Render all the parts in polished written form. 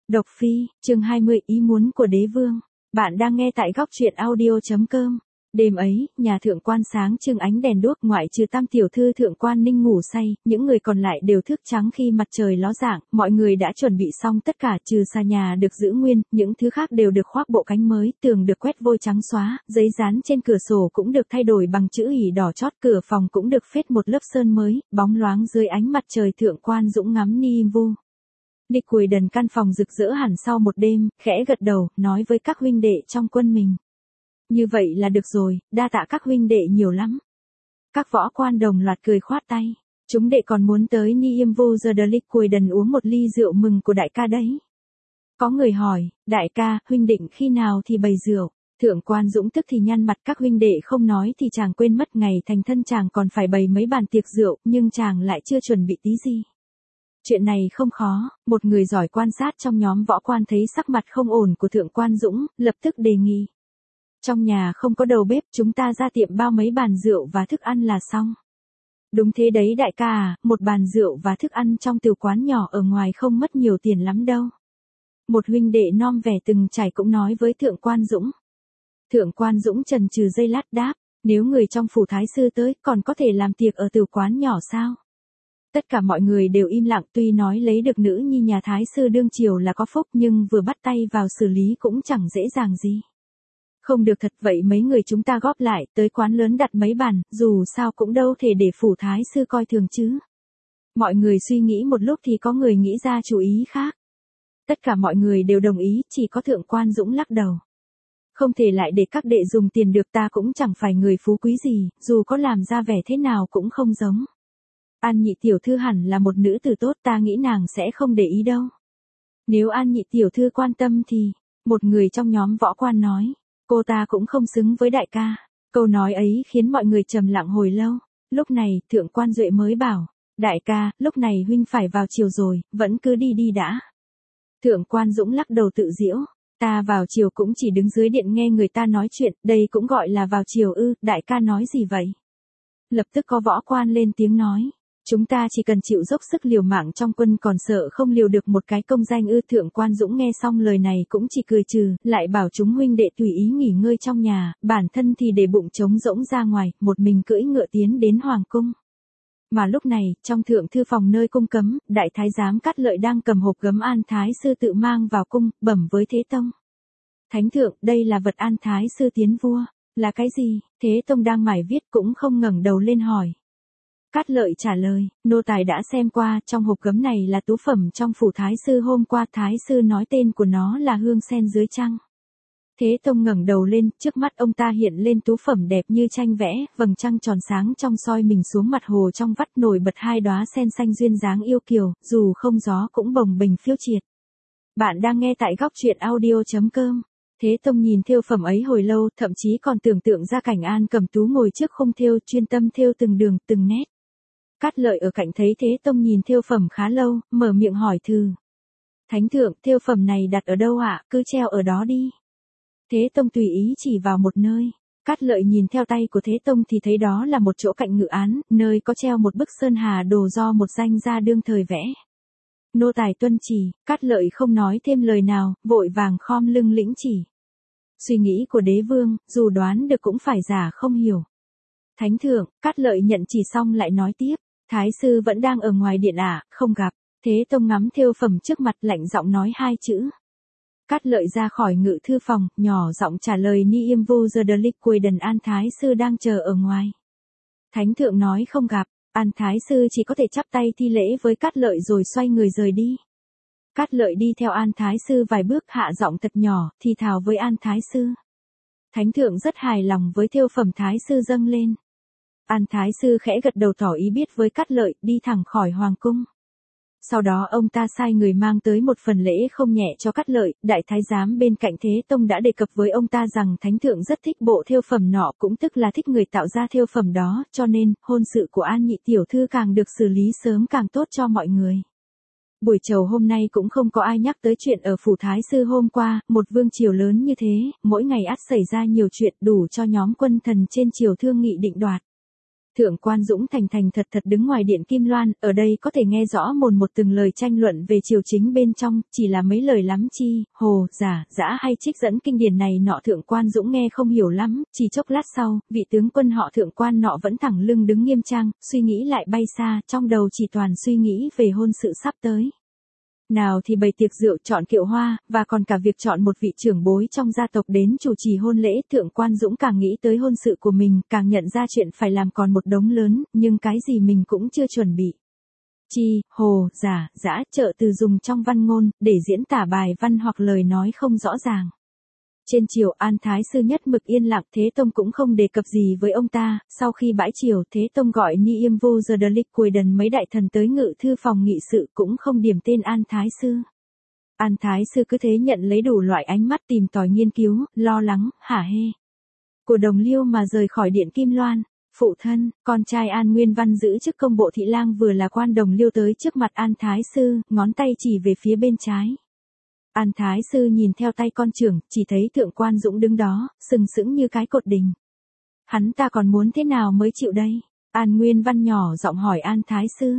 Độc Phi, chương 20, ý muốn của đế vương. Bạn đang nghe tại góc truyện audio.com. Đêm ấy, nhà thượng quan sáng trưng ánh đèn đuốc, ngoại trừ Tam tiểu thư thượng quan Ninh ngủ say, những người còn lại đều thức trắng khi mặt trời ló dạng, mọi người đã chuẩn bị xong tất cả, trừ xà nhà được giữ nguyên, những thứ khác đều được khoác bộ cánh mới, tường được quét vôi trắng xóa, giấy dán trên cửa sổ cũng được thay đổi bằng chữ ỉ đỏ chót, cửa phòng cũng được phết một lớp sơn mới, bóng loáng dưới ánh mặt trời. Thượng quan Dũng ngắm Ni Vu Lịch Quỳ Đần căn phòng rực rỡ hẳn sau một đêm, khẽ gật đầu, nói với các huynh đệ trong quân mình. Như vậy là được rồi, đa tạ các huynh đệ nhiều lắm. Các võ quan đồng loạt cười khoát tay. Chúng đệ còn muốn tới Niêm Vô giờ đờ Lịch Quỳ Đần uống một ly rượu mừng của đại ca đấy. Có người hỏi, đại ca, huynh định khi nào thì bày rượu? Thượng quan Dũng tức thì nhăn mặt, các huynh đệ không nói thì chàng quên mất ngày thành thân chàng còn phải bày mấy bàn tiệc rượu, nhưng chàng lại chưa chuẩn bị tí gì. Chuyện này không khó, một người giỏi quan sát trong nhóm võ quan thấy sắc mặt không ổn của thượng quan Dũng, lập tức đề nghị. Trong nhà không có đầu bếp, chúng ta ra tiệm bao mấy bàn rượu và thức ăn là xong. Đúng thế đấy đại ca à, một bàn rượu và thức ăn trong tiểu quán nhỏ ở ngoài không mất nhiều tiền lắm đâu. Một huynh đệ non vẻ từng trải cũng nói với thượng quan Dũng. Thượng quan Dũng chần chừ giây lát đáp, nếu người trong phủ thái sư tới còn có thể làm tiệc ở tiểu quán nhỏ sao? Tất cả mọi người đều im lặng, tuy nói lấy được nữ nhi nhà thái sư đương triều là có phúc nhưng vừa bắt tay vào xử lý cũng chẳng dễ dàng gì. Không được thật, vậy mấy người chúng ta góp lại tới quán lớn đặt mấy bàn, dù sao cũng đâu thể để phủ thái sư coi thường chứ. Mọi người suy nghĩ một lúc thì có người nghĩ ra chủ ý khác. Tất cả mọi người đều đồng ý, chỉ có thượng quan Dũng lắc đầu. Không thể lại để các đệ dùng tiền được, ta cũng chẳng phải người phú quý gì, dù có làm ra vẻ thế nào cũng không giống. An Nhị tiểu thư hẳn là một nữ tử tốt, ta nghĩ nàng sẽ không để ý đâu. Nếu An Nhị tiểu thư quan tâm thì, một người trong nhóm võ quan nói, cô ta cũng không xứng với đại ca. Câu nói ấy khiến mọi người trầm lặng hồi lâu. Lúc này, thượng quan Duệ mới bảo, đại ca, lúc này huynh phải vào triều rồi, vẫn cứ đi đi đã. Thượng quan Dũng lắc đầu tự giễu, ta vào triều cũng chỉ đứng dưới điện nghe người ta nói chuyện, đây cũng gọi là vào triều ư, đại ca nói gì vậy? Lập tức có võ quan lên tiếng nói. Chúng ta chỉ cần chịu dốc sức liều mạng trong quân, còn sợ không liều được một cái công danh ư? Thượng quan Dũng nghe xong lời này cũng chỉ cười trừ, lại bảo chúng huynh đệ tùy ý nghỉ ngơi trong nhà, bản thân thì để bụng trống rỗng ra ngoài, một mình cưỡi ngựa tiến đến hoàng cung. Mà lúc này, trong thượng thư phòng nơi cung cấm, đại thái giám Cát Lợi đang cầm hộp gấm An thái sư tự mang vào cung, bẩm với Thế Tông. Thánh thượng, đây là vật An thái sư tiến vua. Là cái gì? Thế Tông đang mải viết cũng không ngẩng đầu lên hỏi. Cát Lợi trả lời, nô tài đã xem qua, trong hộp gấm này là tú phẩm trong phủ thái sư, hôm qua thái sư nói tên của nó là hương sen dưới trăng. Thế Tông ngẩng đầu lên, trước mắt ông ta hiện lên tú phẩm đẹp như tranh vẽ, vầng trăng tròn sáng trong soi mình xuống mặt hồ trong vắt, nổi bật hai đóa sen xanh duyên dáng yêu kiều, dù không gió cũng bồng bềnh phiêu triệt. Bạn đang nghe tại góc truyện audio.com. Thế Tông nhìn thêu phẩm ấy hồi lâu, thậm chí còn tưởng tượng ra cảnh An Cẩm Tú ngồi trước khung thêu, chuyên tâm thêu từng đường, từng nét. Cát Lợi ở cạnh thấy Thế Tông nhìn thêu phẩm khá lâu, mở miệng hỏi thử. Thánh thượng, thêu phẩm này đặt ở đâu ạ? Cứ treo ở đó đi. Thế Tông tùy ý chỉ vào một nơi. Cát Lợi nhìn theo tay của Thế Tông thì thấy đó là một chỗ cạnh ngự án, nơi có treo một bức sơn hà đồ do một danh gia đương thời vẽ. Nô tài tuân chỉ. Cát Lợi không nói thêm lời nào, vội vàng khom lưng lĩnh chỉ. Suy nghĩ của đế vương, dù đoán được cũng phải giả không hiểu. Thánh thượng, Cát Lợi nhận chỉ xong lại nói tiếp, thái sư vẫn đang ở ngoài điện ạ, không gặp. Thế Tông ngắm thêu phẩm trước mặt, lạnh giọng nói hai chữ. Cát Lợi ra khỏi ngự thư phòng, nhỏ giọng trả lời, Niêm Vô giờ đờ Lịch Quỳ Đần An thái sư đang chờ ở ngoài. Thánh thượng nói không gặp, An thái sư chỉ có thể chắp tay thi lễ với Cát Lợi rồi xoay người rời đi. Cát Lợi đi theo An thái sư vài bước, hạ giọng thật nhỏ, thì thào với An thái sư. Thánh thượng rất hài lòng với thêu phẩm thái sư dâng lên. An thái sư khẽ gật đầu tỏ ý biết với Cát Lợi, đi thẳng khỏi hoàng cung. Sau đó ông ta sai người mang tới một phần lễ không nhẹ cho Cát Lợi, đại thái giám bên cạnh Thế Tông đã đề cập với ông ta rằng thánh thượng rất thích bộ thêu phẩm nọ, cũng tức là thích người tạo ra thêu phẩm đó, cho nên, hôn sự của An Nhị tiểu thư càng được xử lý sớm càng tốt cho mọi người. Buổi chầu hôm nay cũng không có ai nhắc tới chuyện ở phủ thái sư hôm qua, một vương triều lớn như thế, mỗi ngày ắt xảy ra nhiều chuyện, đủ cho nhóm quân thần trên triều thương nghị định đoạt. Thượng quan Dũng thành thành thật thật đứng ngoài điện Kim Loan, ở đây có thể nghe rõ mồn một từng lời tranh luận về triều chính bên trong, chỉ là mấy lời lắm chi, hồ, giả, dã hay trích dẫn kinh điển này nọ Thượng quan Dũng nghe không hiểu lắm, chỉ chốc lát sau, vị tướng quân họ Thượng quan nọ vẫn thẳng lưng đứng nghiêm trang, suy nghĩ lại bay xa, trong đầu chỉ toàn suy nghĩ về hôn sự sắp tới. Nào thì bày tiệc rượu chọn kiệu hoa, và còn cả việc chọn một vị trưởng bối trong gia tộc đến chủ trì hôn lễ. Thượng quan Dũng càng nghĩ tới hôn sự của mình, càng nhận ra chuyện phải làm còn một đống lớn, nhưng cái gì mình cũng chưa chuẩn bị. Chi, hồ, giả, dã, trợ từ dùng trong văn ngôn, để diễn tả bài văn hoặc lời nói không rõ ràng. Trên triều An Thái Sư nhất mực yên lặng, Thế Tông cũng không đề cập gì với ông ta, sau khi bãi triều Thế Tông gọi Ni Yêm Vô Giờ Đờ Lịch Quỳ Đần mấy đại thần tới ngự thư phòng nghị sự cũng không điểm tên An Thái Sư. An Thái Sư cứ thế nhận lấy đủ loại ánh mắt tìm tòi nghiên cứu, lo lắng, hả hê. Của Đồng Liêu mà rời khỏi điện Kim Loan. Phụ thân, con trai An Nguyên Văn giữ chức công bộ thị lang vừa là quan Đồng Liêu tới trước mặt An Thái Sư, ngón tay chỉ về phía bên trái. An Thái Sư nhìn theo tay con trưởng, chỉ thấy Thượng quan Dũng đứng đó, sừng sững như cái cột đình. Hắn ta còn muốn thế nào mới chịu đây? An Nguyên Văn nhỏ giọng hỏi An Thái Sư.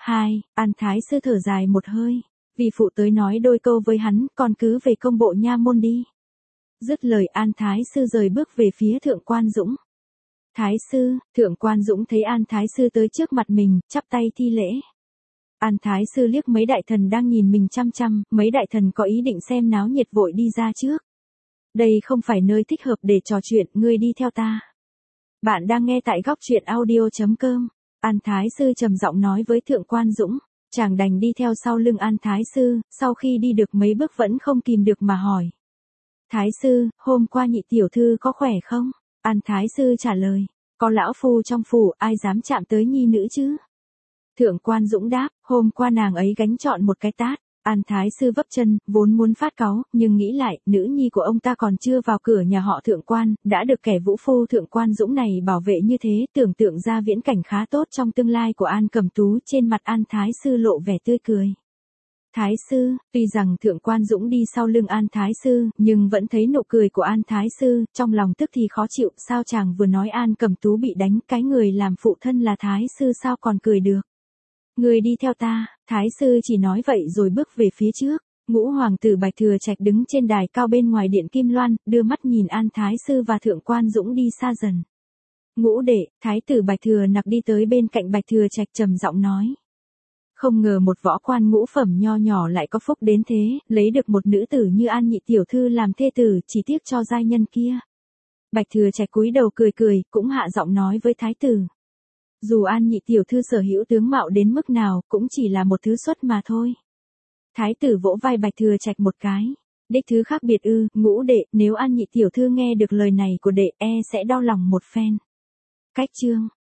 An Thái Sư thở dài một hơi. Vì phụ tới nói đôi câu với hắn, con cứ về công bộ nha môn đi. Dứt lời An Thái Sư rời bước về phía Thượng quan Dũng. Thái Sư, Thượng quan Dũng thấy An Thái Sư tới trước mặt mình, chắp tay thi lễ. An Thái Sư liếc mấy đại thần đang nhìn mình chăm chăm, mấy đại thần có ý định xem náo nhiệt vội đi ra trước. Đây không phải nơi thích hợp để trò chuyện, ngươi đi theo ta. Bạn đang nghe tại góc truyện audio.com. An Thái Sư trầm giọng nói với Thượng quan Dũng. Chàng đành đi theo sau lưng An Thái Sư, sau khi đi được mấy bước vẫn không kìm được mà hỏi. Thái Sư, hôm qua nhị tiểu thư có khỏe không? An Thái Sư trả lời. Có lão phu trong phủ, ai dám chạm tới nhi nữ chứ? Thượng quan Dũng đáp, hôm qua nàng ấy gánh trọn một cái tát. An Thái Sư vấp chân, vốn muốn phát cáu, nhưng nghĩ lại, nữ nhi của ông ta còn chưa vào cửa nhà họ Thượng quan, đã được kẻ vũ phu Thượng quan Dũng này bảo vệ như thế, tưởng tượng ra viễn cảnh khá tốt trong tương lai của An Cẩm Tú. Trên mặt An Thái Sư lộ vẻ tươi cười. Thái Sư, tuy rằng Thượng quan Dũng đi sau lưng An Thái Sư, nhưng vẫn thấy nụ cười của An Thái Sư, trong lòng tức thì khó chịu, sao chàng vừa nói An Cẩm Tú bị đánh, cái người làm phụ thân là Thái Sư sao còn cười được. Người đi theo ta, Thái Sư chỉ nói vậy rồi bước về phía trước. Ngũ hoàng tử Bạch Thừa Trạch đứng trên đài cao bên ngoài điện Kim Loan, đưa mắt nhìn An Thái Sư và Thượng quan Dũng đi xa dần. Ngũ đệ, Thái tử Bạch Thừa Nặc đi tới bên cạnh Bạch Thừa Trạch trầm giọng nói. Không ngờ một võ quan ngũ phẩm nho nhỏ lại có phúc đến thế, lấy được một nữ tử như An nhị tiểu thư làm thê tử, chỉ tiếc cho giai nhân kia. Bạch Thừa Trạch cúi đầu cười cười, cũng hạ giọng nói với Thái tử. Dù An nhị tiểu thư sở hữu tướng mạo đến mức nào, cũng chỉ là một thứ xuất mà thôi. Thái tử vỗ vai Bạch Thừa Trạch một cái. Đích thứ khác biệt ư, ngũ đệ, nếu An nhị tiểu thư nghe được lời này của đệ, sẽ đau lòng một phen. Cách chương.